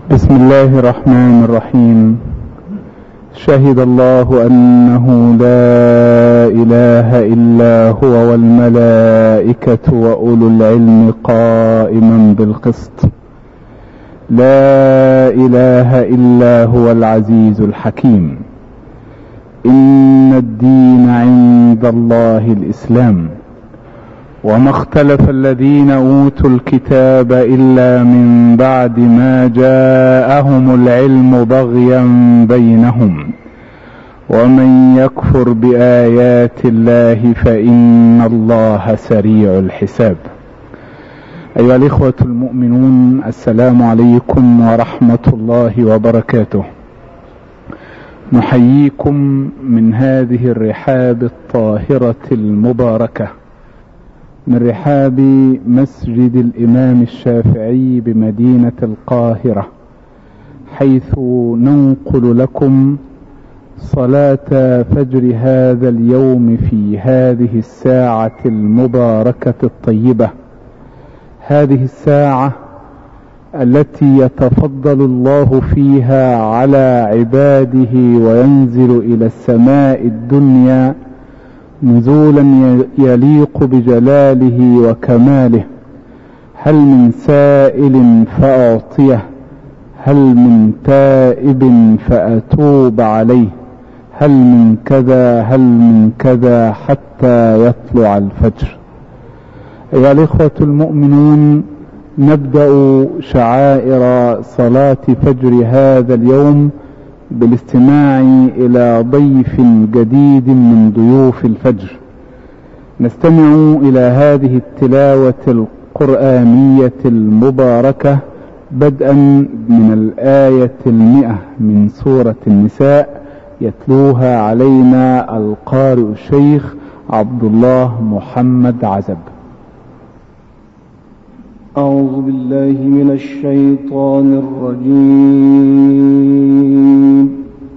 بسم الله الرحمن الرحيم. شهد الله أنه لا إله إلا هو والملائكة وأولو العلم قائما بالقسط. لا إله إلا هو العزيز الحكيم. إن الدين عند الله الإسلام، وما اختلف الذين أوتوا الكتاب إلا من بعد ما جاءهم العلم بغيا بينهم، ومن يكفر بآيات الله فإن الله سريع الحساب. أيها الإخوة المؤمنون، السلام عليكم ورحمة الله وبركاته. نحييكم من هذه الرحاب الطاهرة المباركة، من رحاب مسجد الإمام الشافعي بمدينة القاهرة، حيث ننقل لكم صلاة فجر هذا اليوم في هذه الساعة المباركة الطيبة، هذه الساعة التي يتفضل الله فيها على عباده وينزل إلى السماء الدنيا نزولا يليق بجلاله وكماله. هل من سائل فأعطيه، هل من تائب فأتوب عليه، هل من كذا هل من كذا حتى يطلع الفجر. أيها الإخوة المؤمنون، نبدأ شعائر صلاة فجر هذا اليوم بالاستماع إلى ضيف جديد من ضيوف الفجر. نستمع إلى هذه التلاوة القرآنية المباركة بدءا من الآية 100 من سورة النساء، يتلوها علينا القارئ الشيخ عبد الله محمد عزب. أعوذ بالله من الشيطان الرجيم.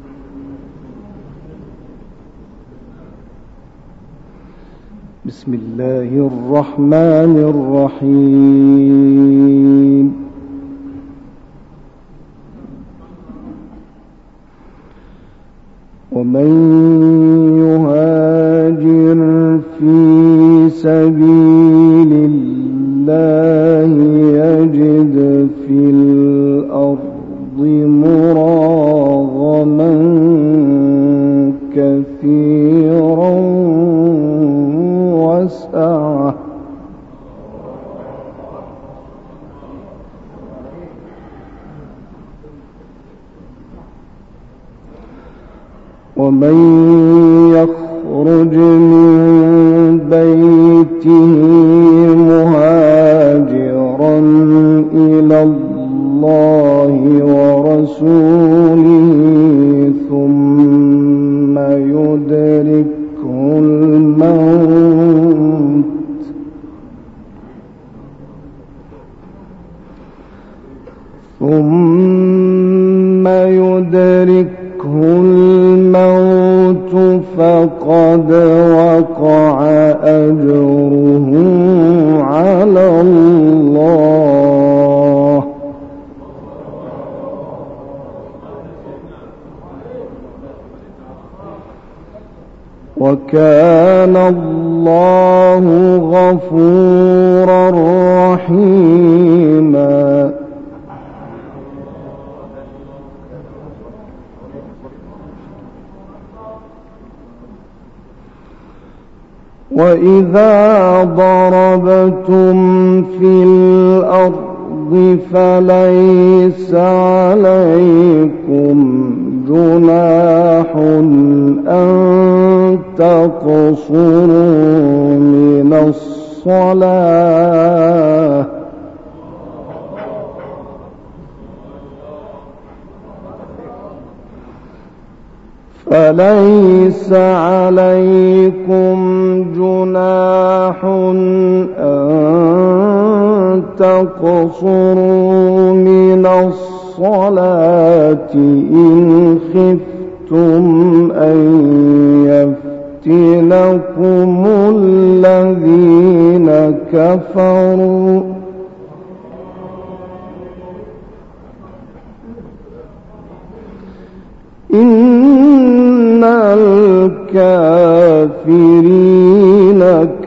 بسم الله الرحمن الرحيم. ومن يهاجر في سبيل الله يجد في الأرض مراغما كثيرا وسعة، ومن يخرج من بيته مهاجرا إلى الله ورسوله ثم يدركه الموت فقد وقع أجره على الله، وكان الله غفورا رحيما. وإذا ضربتم في الأرض فليس عليكم جناح أن تقصروا من الصلاة، فليس عليكم جناح أن تقصروا من الصلاة إن خفتم أن يفتنكم الذين كفروا الكافرين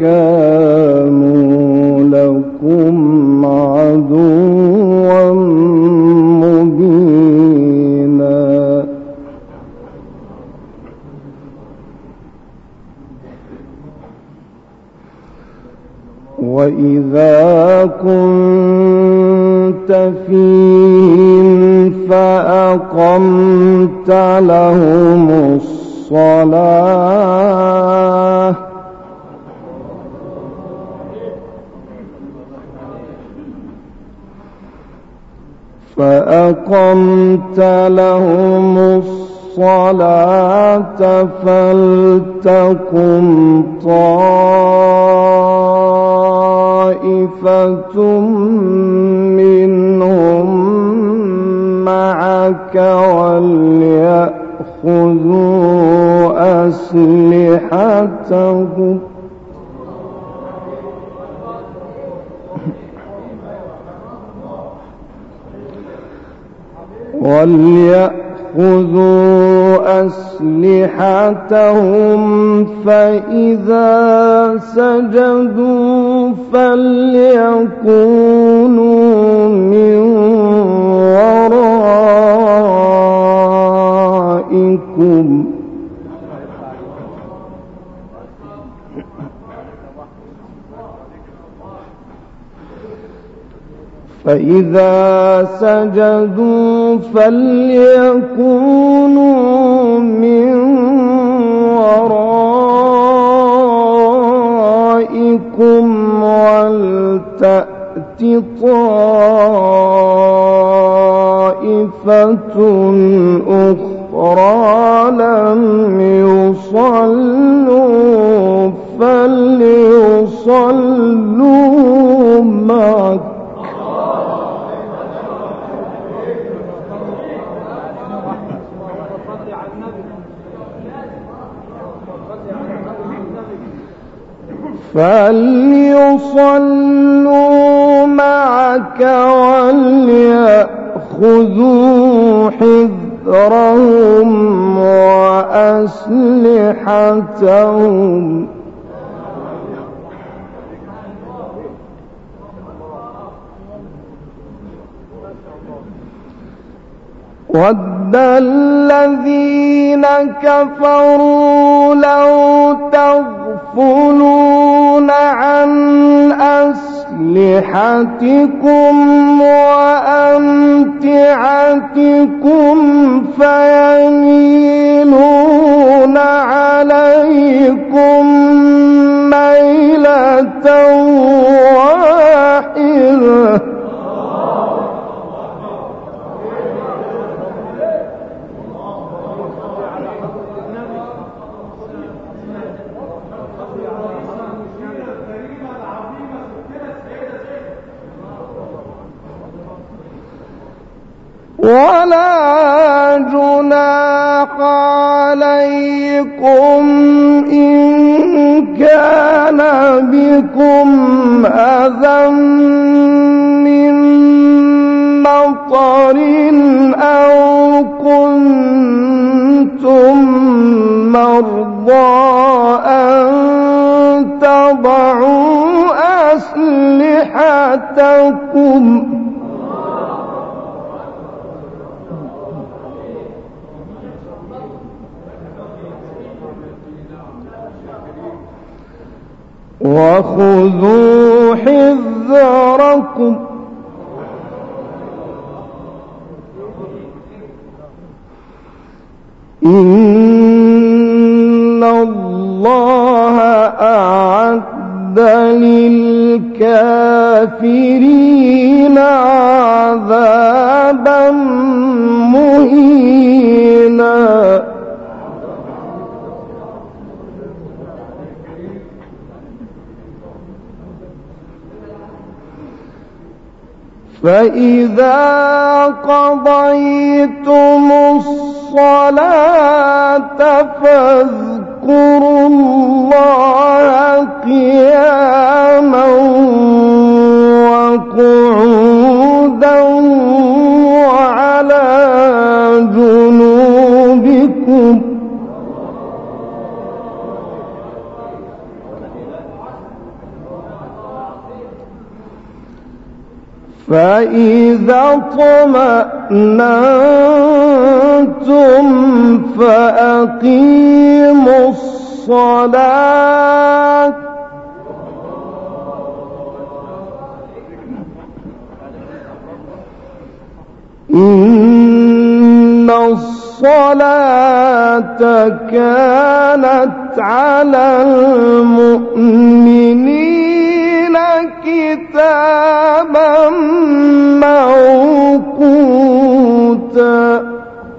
كانوا لكم عدوا مبينا وإذا كنت فيهم فأقمت لهم الصلاة فلتقم طائفة منهم معك وليأخذوا أسلحتهم فإذا سجدوا فليكونوا من ورائكم ولتأت طائفة أخرى لم يصلوا فليصلوا معك وليأخذوا حذرهم وأسلحتهم ود الذين كفروا لو تغفلون عن أسلحتكم وأمتعتكم فيميلون عليكم ميلة واحدة ولا جناح عليكم إن كان بكم أذى من مطر أو كنتم مرضى أن تضعوا أسلحتكم وخذوا حذركم إن الله أعد للكافرين عذابا مهينا فإذا قضيتم الصلاة فاذكروا الله قياما وقعودا وعلى جنوبكم فإذا اطمأننتم فأقيموا الصلاة إن الصلاة كانت على المؤمنين كتابا موقوتا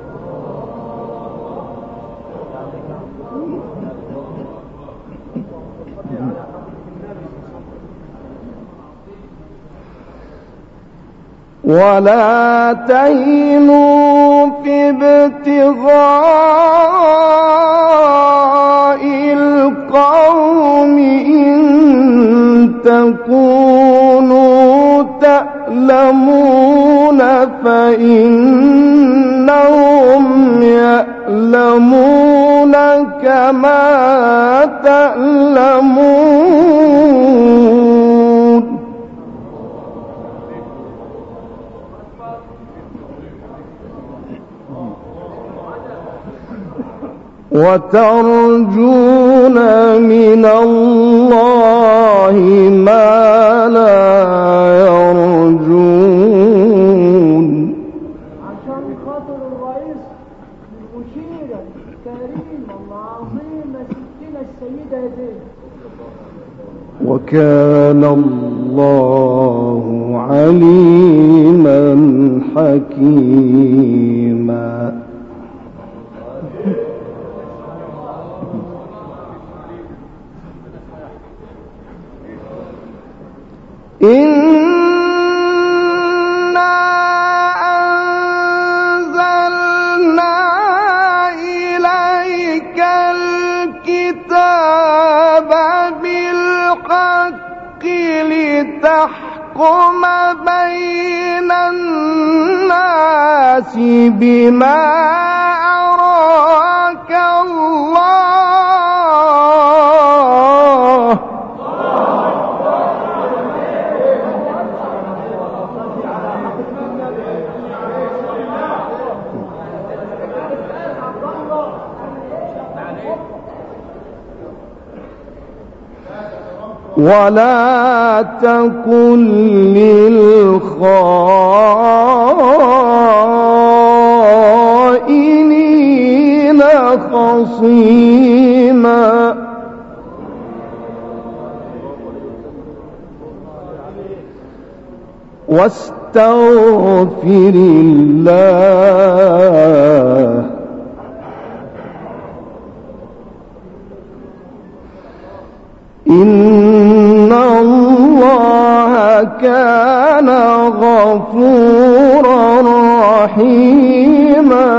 ولا تهنوا في ابتغاء القوم إن تكونوا تألمون فإنهم يألمون كما تألمون وترجون من الله ما لا يرجون. عشان خاطر الرئيس المشير الكريم العظيم ستنا السيدة زينب. وكان الله عليما حكيما. إنا أنزلنا إليك الكتاب بالحق لتحكم بين الناس بما أراك الله ولا تكن للخائنين خصيما. واستغفر الله إن الله كان غفورا رحيما.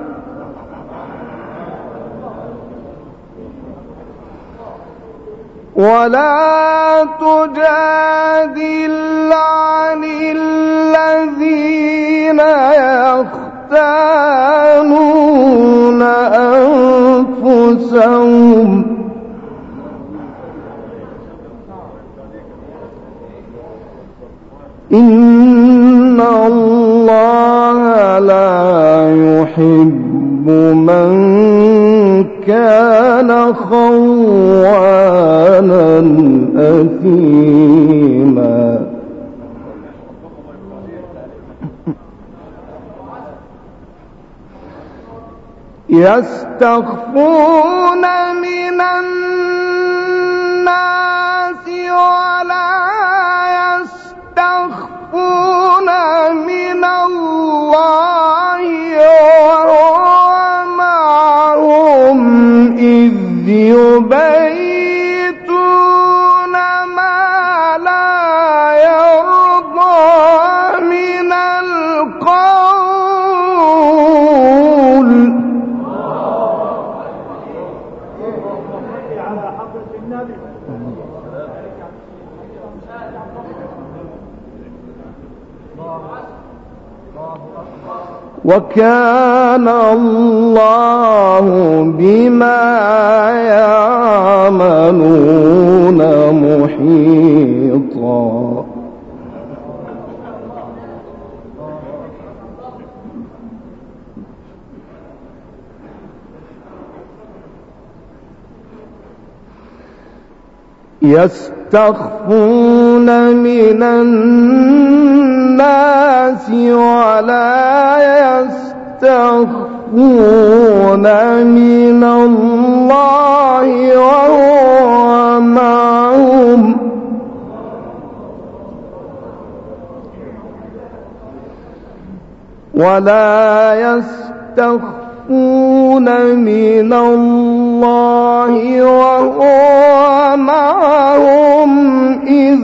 ولا تجادل عن الذين يختانون أنفسهم إن الله لا يحب من كان خوانا أثيما. يستخفون من الناس ولا يستخفون من الله وهو معهم إذ يبيتون ما لا يرضى من القول. وكان الله بما يعملون محيطا. يستخفون من الناس ولا يستخفون من الله وهو معهم ولا يستخفون من الله وهو معهم إذ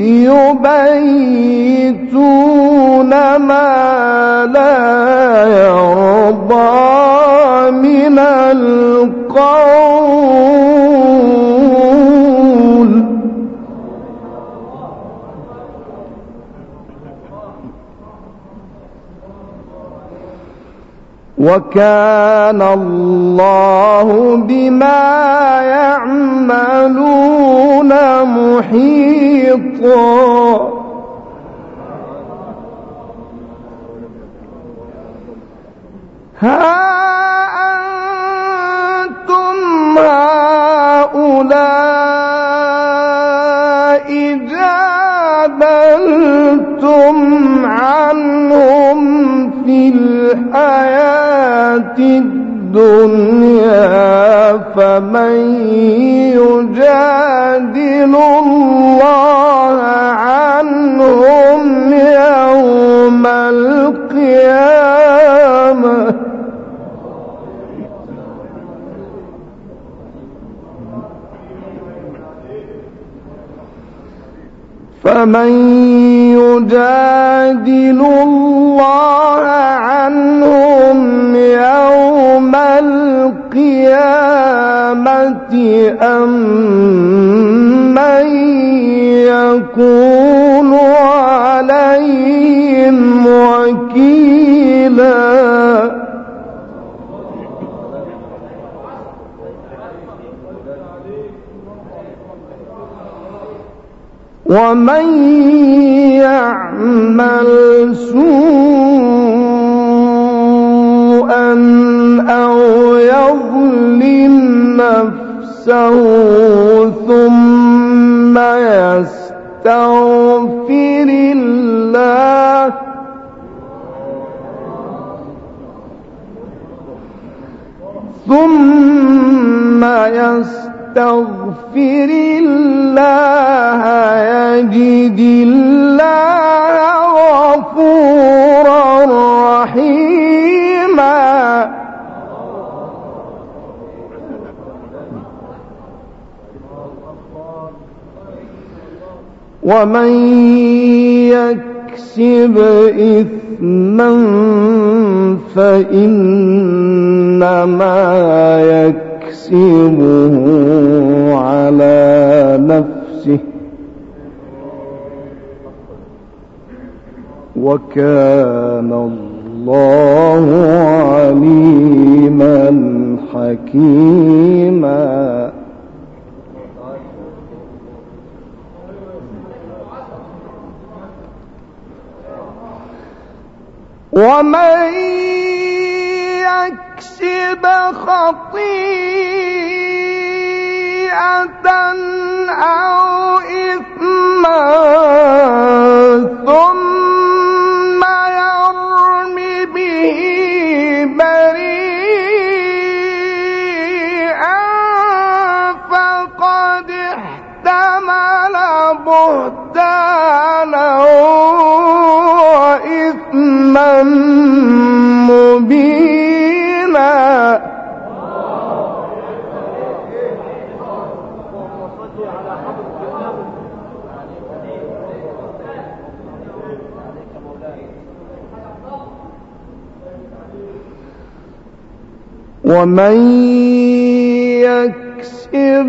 يبيتون ما لا يرضى من القول وكان الله بما يعملون محيطا ها أنتم هؤلاء جادلتم عنهم في الحياة الدنيا فمن يجادل الله عنهم يوم القيامة فمن يجادل الله عنهم يوم القيامة أم من يكون عليهم وكيلا ومن يعمل سوءا أو يظلم نفسه ثم يستغفر الله يجد الله غفورا رحيما ومن يكسب إثما فإنما يكسبه على نفسه وكان الله عليما حكيما ومن يكسب خطيئة أو إثما ثم يرم به بريئا فقد احتمل بهتانا وإثما مبينا ومن يكسب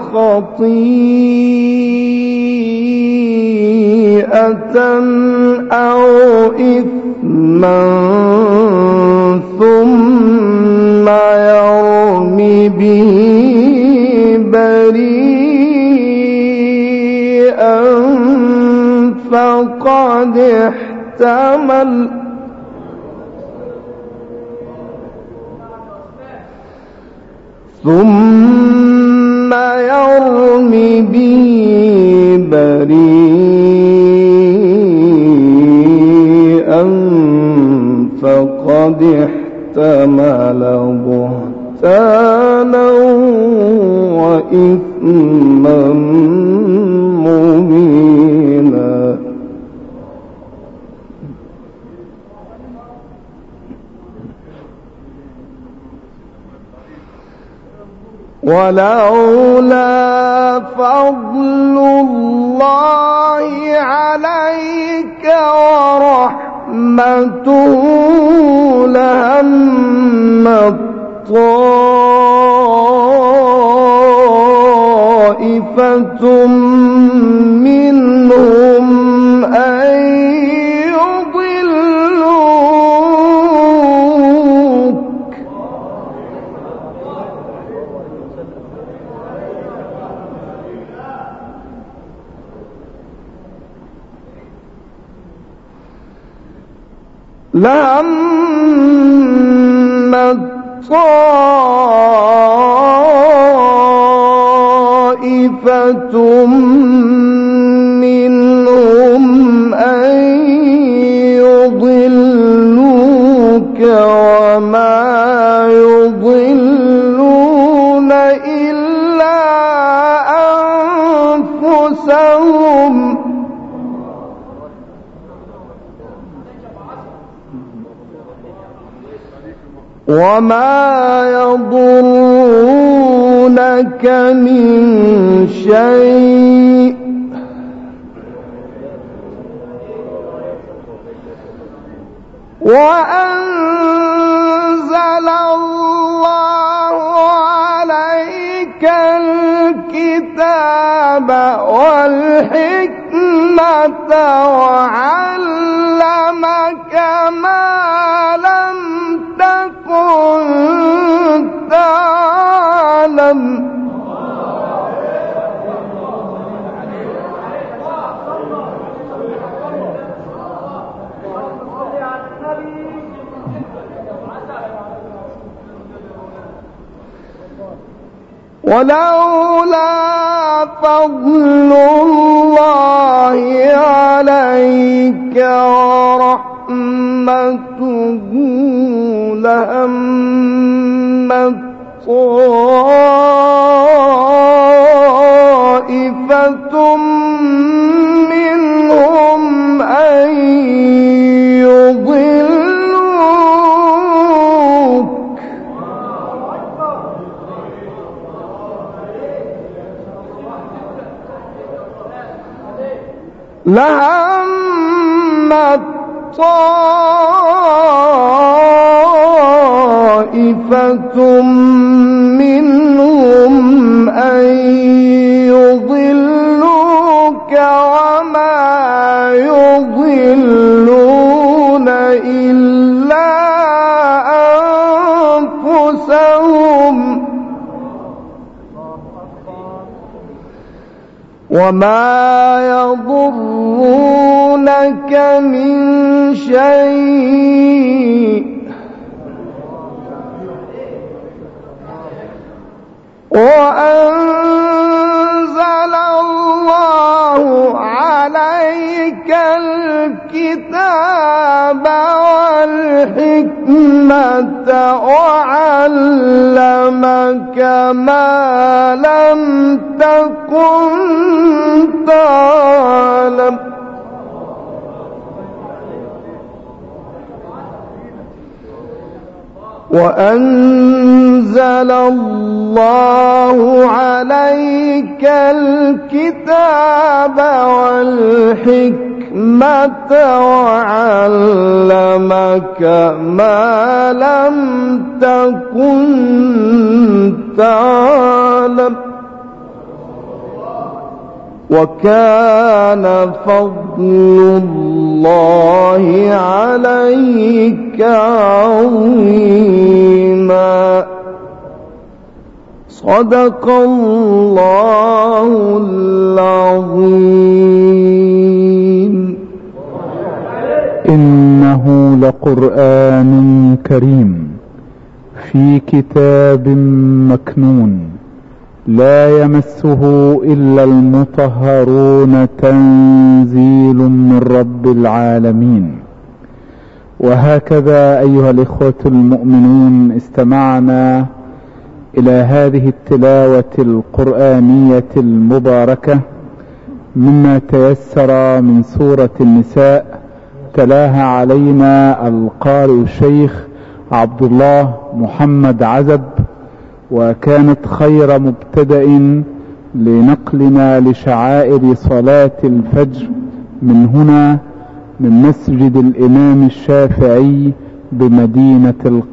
خطيئة أو إثما ثم يرم به بريئا فقد احتمل ثم يرم به بريئا فقد احتمل بهتانا وإثما مبينا. ولولا فضل الله عليك ورحمته لهمت طائفة منهم أن يضلوك لهمت طائفة منهم أن يضلوك وما يضلون إلا أنفسهم وما يضرونك من شيء وأنزل الله عليك الكتاب والحكمة وعلمك ما لم تكن تعلم ولولا فضل الله عليك ورحمته لهمت طائفة منهم أن يضلوك لهمت طائفة منهم أن يضلوك وما يضلون إلا أنفسهم وما يضرونك من شيء وأنزل الله عليك الكتاب والحكمة وعلمك ما لم تكن تعلم وأنزل الله عليك الكتاب والحكمة وعلمك ما لم تكن تعلم وكان فضل الله عليك عظيما. صدق الله العظيم. إنه لقرآن كريم في كتاب مكنون لا يمسه إلا المطهرون تنزيل من رب العالمين. وهكذا أيها الإخوة المؤمنون استمعنا إلى هذه التلاوة القرآنية المباركة مما تيسر من سورة النساء، تلاها علينا القارئ الشيخ عبد الله محمد عزب، وكانت خير مبتدأ لنقلنا لشعائر صلاة الفجر من هنا من مسجد الإمام الشافعي بمدينة القاهرة.